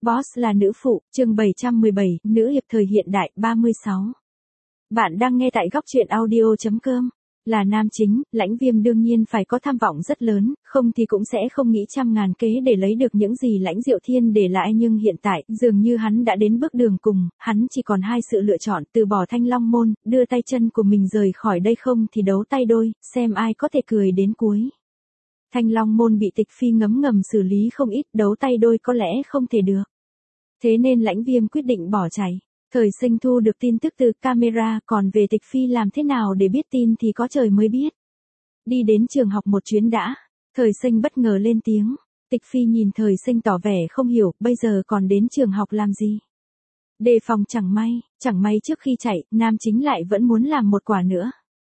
Boss là nữ phụ, chương 717, nữ hiệp thời hiện đại 36. Bạn đang nghe tại góc truyện audio.com. Là nam chính, Lãnh Viêm đương nhiên phải có tham vọng rất lớn, không thì cũng sẽ không nghĩ trăm ngàn kế để lấy được những gì Lãnh Diệu Thiên để lại, nhưng hiện tại, dường như hắn đã đến bước đường cùng, hắn chỉ còn hai sự lựa chọn, từ bỏ Thanh Long Môn, đưa tay chân của mình rời khỏi đây, không thì đấu tay đôi, xem ai có thể cười đến cuối. Thanh Long Môn bị Tịch Phi ngấm ngầm xử lý không ít, đấu tay đôi có lẽ không thể được. Thế nên Lãnh Viêm quyết định bỏ chạy. Thời Sinh thu được tin tức từ camera, còn về Tịch Phi làm thế nào để biết tin thì có trời mới biết. Đi đến trường học một chuyến đã. Thời Sinh bất ngờ lên tiếng. Tịch Phi nhìn Thời Sinh tỏ vẻ không hiểu, bây giờ còn đến trường học làm gì. Đề phòng chẳng may trước khi chạy, nam chính lại vẫn muốn làm một quả nữa.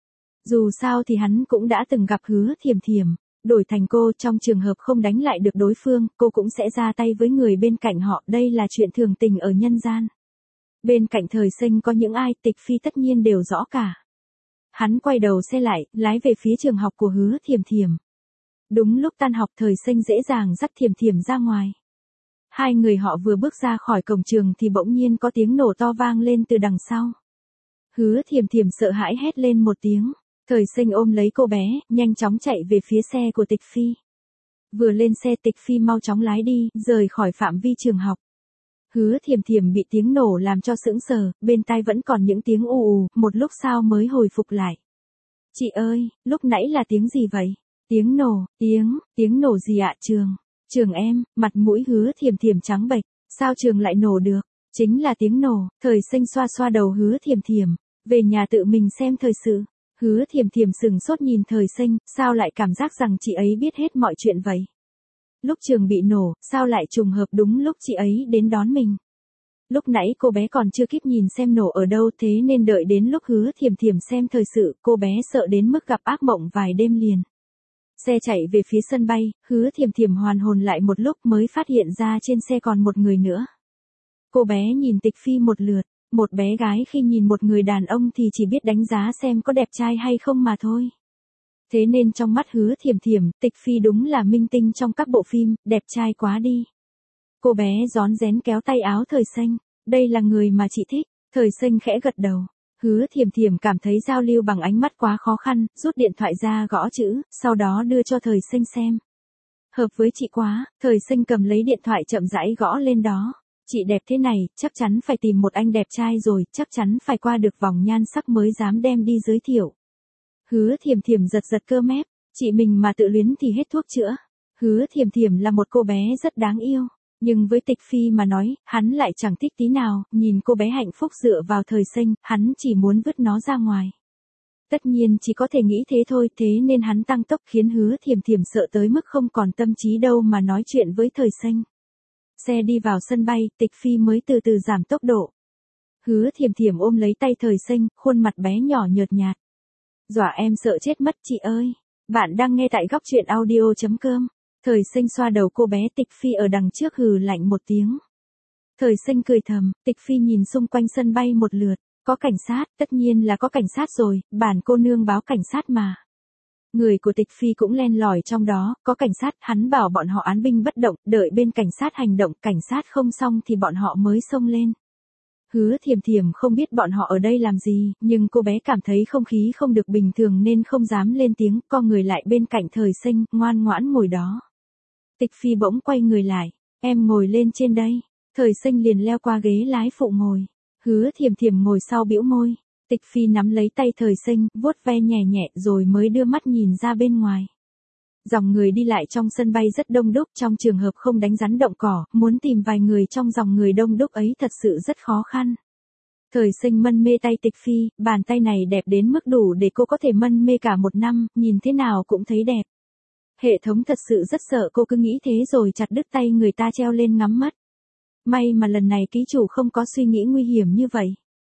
Dù sao thì hắn cũng đã từng gặp Hứa Thiềm Thiềm. Đổi thành cô, trong trường hợp không đánh lại được đối phương, cô cũng sẽ ra tay với người bên cạnh họ, đây là chuyện thường tình ở nhân gian. Bên cạnh Thời Sinh có những ai, Tịch Phi tất nhiên đều rõ cả. Hắn quay đầu xe lại, lái về phía trường học của Hứa Thiềm Thiềm. Đúng lúc tan học, Thời Sinh dễ dàng dắt Thiềm Thiềm ra ngoài. Hai người họ vừa bước ra khỏi cổng trường thì bỗng nhiên có tiếng nổ to vang lên từ đằng sau. Hứa Thiềm Thiềm sợ hãi hét lên một tiếng. Thời Sinh ôm lấy cô bé, nhanh chóng chạy về phía xe của Tịch Phi. Vừa lên xe, Tịch Phi mau chóng lái đi, rời khỏi phạm vi trường học. Hứa Thiềm Thiềm bị tiếng nổ làm cho sững sờ, bên tai vẫn còn những tiếng ù ù, một lúc sau mới hồi phục lại. Chị ơi, lúc nãy là tiếng gì vậy? Tiếng nổ, tiếng nổ gì ạ Trường? Trường em, mặt mũi Hứa Thiềm Thiềm trắng bệch, sao Trường lại nổ được? Chính là tiếng nổ. Thời Sinh xoa xoa đầu Hứa Thiềm Thiềm, về nhà tự mình xem thời sự. Hứa Thiềm Thiềm sừng sốt nhìn Thời Sinh, sao lại cảm giác rằng chị ấy biết hết mọi chuyện vậy? Lúc Trường bị nổ, sao lại trùng hợp đúng lúc chị ấy đến đón mình? Lúc nãy cô bé còn chưa kịp nhìn xem nổ ở đâu, thế nên đợi đến lúc Hứa Thiềm Thiềm xem thời sự, cô bé sợ đến mức gặp ác mộng vài đêm liền. Xe chạy về phía sân bay, Hứa Thiềm Thiềm hoàn hồn lại một lúc mới phát hiện ra trên xe còn một người nữa. Cô bé nhìn Tịch Phi một lượt. Một bé gái khi nhìn một người đàn ông thì chỉ biết đánh giá xem có đẹp trai hay không mà thôi. Thế nên trong mắt Hứa Thiềm Thiềm, Tịch Phi đúng là minh tinh trong các bộ phim, đẹp trai quá đi. Cô bé rón rén kéo tay áo Thời Sinh, đây là người mà chị thích. Thời Sinh khẽ gật đầu. Hứa Thiềm Thiềm cảm thấy giao lưu bằng ánh mắt quá khó khăn, rút điện thoại ra gõ chữ, sau đó đưa cho Thời Sinh xem. Hợp với chị quá. Thời Sinh cầm lấy điện thoại chậm rãi gõ lên đó. Chị đẹp thế này, chắc chắn phải tìm một anh đẹp trai rồi, chắc chắn phải qua được vòng nhan sắc mới dám đem đi giới thiệu. Hứa Thiềm Thiềm giật giật cơ mép, chị mình mà tự luyến thì hết thuốc chữa. Hứa Thiềm Thiềm là một cô bé rất đáng yêu, nhưng với Tịch Phi mà nói, hắn lại chẳng thích tí nào, nhìn cô bé hạnh phúc dựa vào Thời Sinh, hắn chỉ muốn vứt nó ra ngoài. Tất nhiên chỉ có thể nghĩ thế thôi, thế nên hắn tăng tốc khiến Hứa Thiềm Thiềm sợ tới mức không còn tâm trí đâu mà nói chuyện với Thời Sinh. Xe đi vào sân bay, Tịch Phi mới từ từ giảm tốc độ. Hứa Thiềm Thiềm ôm lấy tay Thời Sinh, khuôn mặt bé nhỏ nhợt nhạt. Dọa em sợ chết mất chị ơi. Bạn đang nghe tại góc truyện audio.com. Thời Sinh xoa đầu cô bé. Tịch Phi ở đằng trước hừ lạnh một tiếng. Thời Sinh cười thầm, Tịch Phi nhìn xung quanh sân bay một lượt. Có cảnh sát, tất nhiên là có cảnh sát rồi, bản cô nương báo cảnh sát mà. Người của Tịch Phi cũng len lỏi trong đó, có cảnh sát, hắn bảo bọn họ án binh bất động, đợi bên cảnh sát hành động, cảnh sát không xong thì bọn họ mới xông lên. Hứa Thiềm Thiềm không biết bọn họ ở đây làm gì, nhưng cô bé cảm thấy không khí không được bình thường nên không dám lên tiếng, co người lại bên cạnh Thời Sinh, ngoan ngoãn ngồi đó. Tịch Phi bỗng quay người lại, em ngồi lên trên đây. Thời Sinh liền leo qua ghế lái phụ ngồi. Hứa Thiềm Thiềm ngồi sau bĩu môi. Tịch Phi nắm lấy tay Thời Sinh, vuốt ve nhẹ nhẹ rồi mới đưa mắt nhìn ra bên ngoài. Dòng người đi lại trong sân bay rất đông đúc, trong trường hợp không đánh rắn động cỏ, muốn tìm vài người trong dòng người đông đúc ấy thật sự rất khó khăn. Thời Sinh mân mê tay Tịch Phi, bàn tay này đẹp đến mức đủ để cô có thể mân mê cả một năm, nhìn thế nào cũng thấy đẹp. Hệ thống thật sự rất sợ cô cứ nghĩ thế rồi chặt đứt tay người ta treo lên ngắm mất. May mà lần này ký chủ không có suy nghĩ nguy hiểm như vậy.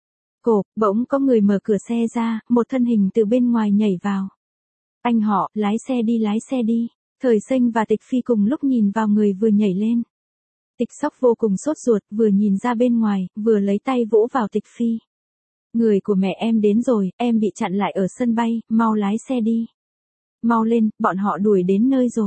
Bỗng có người mở cửa xe ra, một thân hình từ bên ngoài nhảy vào. Anh họ, lái xe đi. Thời Sinh và Tịch Phi cùng lúc nhìn vào người vừa nhảy lên. Tịch Sóc vô cùng sốt ruột, vừa nhìn ra bên ngoài, vừa lấy tay vỗ vào Tịch Phi. Người của mẹ em đến rồi, em bị chặn lại ở sân bay, mau lái xe đi. Mau lên, bọn họ đuổi đến nơi rồi.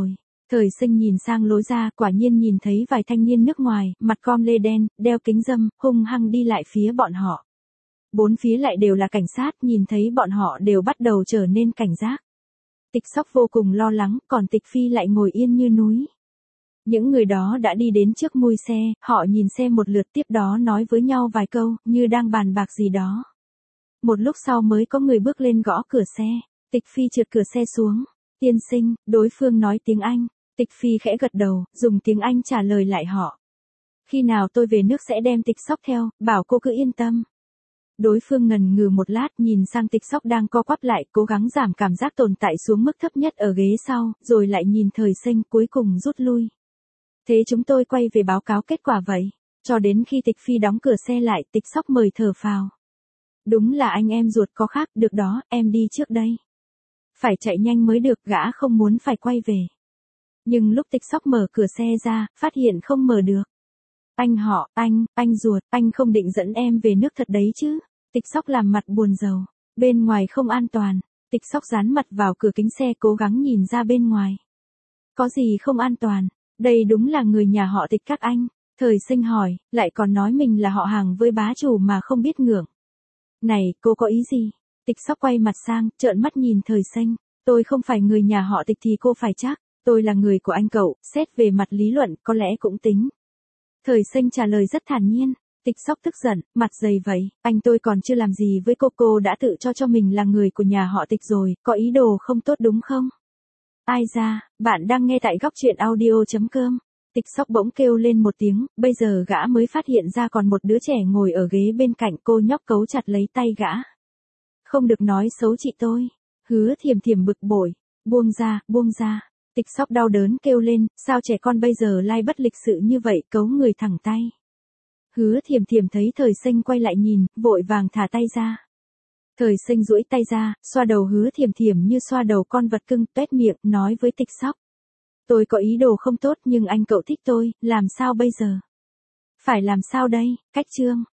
Thời Sinh nhìn sang lối ra, quả nhiên nhìn thấy vài thanh niên nước ngoài, mặt com lê đen, đeo kính râm, hung hăng đi lại phía bọn họ. Bốn phía lại đều là cảnh sát, nhìn thấy bọn họ đều bắt đầu trở nên cảnh giác. Tịch Sóc vô cùng lo lắng, còn Tịch Phi lại ngồi yên như núi. Những người đó đã đi đến trước mui xe, họ nhìn xe một lượt tiếp đó nói với nhau vài câu, như đang bàn bạc gì đó. Một lúc sau mới có người bước lên gõ cửa xe. Tịch Phi trượt cửa xe xuống. Tiên sinh, đối phương nói tiếng Anh. Tịch Phi khẽ gật đầu, dùng tiếng Anh trả lời lại họ. Khi nào tôi về nước sẽ đem Tịch Sóc theo, bảo cô cứ yên tâm. Đối phương ngần ngừ một lát nhìn sang Tịch Sóc đang co quắp lại, cố gắng giảm cảm giác tồn tại xuống mức thấp nhất ở ghế sau, rồi lại nhìn Thời Sinh cuối cùng rút lui. Thế chúng tôi quay về báo cáo kết quả vậy. Cho đến khi Tịch Phi đóng cửa xe lại, Tịch Sóc mời thở phào. Đúng là anh em ruột có khác, được đó, em đi trước đây. Phải chạy nhanh mới được, gã không muốn phải quay về. Nhưng lúc Tịch Sóc mở cửa xe ra, phát hiện không mở được. Anh họ, anh ruột, anh không định dẫn em về nước thật đấy chứ? Tịch Sóc làm mặt buồn rầu. Bên ngoài không an toàn. Tịch Sóc dán mặt vào cửa kính xe cố gắng nhìn ra bên ngoài. Có gì không an toàn? Đây đúng là người nhà họ Tịch các anh. Thời Sinh hỏi, lại còn nói mình là họ hàng với bá chủ mà không biết ngưỡng. Này, cô có ý gì? Tịch Sóc quay mặt sang, trợn mắt nhìn Thời Sinh. Tôi không phải người nhà họ Tịch thì cô phải chắc. Tôi là người của anh cậu, xét về mặt lý luận, có lẽ cũng tính. Thời Sinh trả lời rất thản nhiên. Tịch Sóc tức giận, mặt dày vậy, anh tôi còn chưa làm gì với cô đã tự cho mình là người của nhà họ Tịch rồi, có ý đồ không tốt đúng không? Ai ra, bạn đang nghe tại góc truyện audio.com. Tịch Sóc bỗng kêu lên một tiếng, bây giờ gã mới phát hiện ra còn một đứa trẻ ngồi ở ghế bên cạnh, cô nhóc cấu chặt lấy tay gã. Không được nói xấu chị tôi. Hứa Thiềm Thiềm bực bội, buông ra. Tịch Sóc đau đớn kêu lên, sao trẻ con bây giờ lai bất lịch sự như vậy, cấu người thẳng tay. Hứa Thiềm Thiềm thấy Thời Sinh quay lại nhìn, vội vàng thả tay ra. Thời Sinh duỗi tay ra, xoa đầu Hứa Thiềm Thiềm như xoa đầu con vật cưng, tuét miệng, nói với Tịch Sóc. Tôi có ý đồ không tốt nhưng anh cậu thích tôi, làm sao bây giờ? Phải làm sao đây? Cách chương.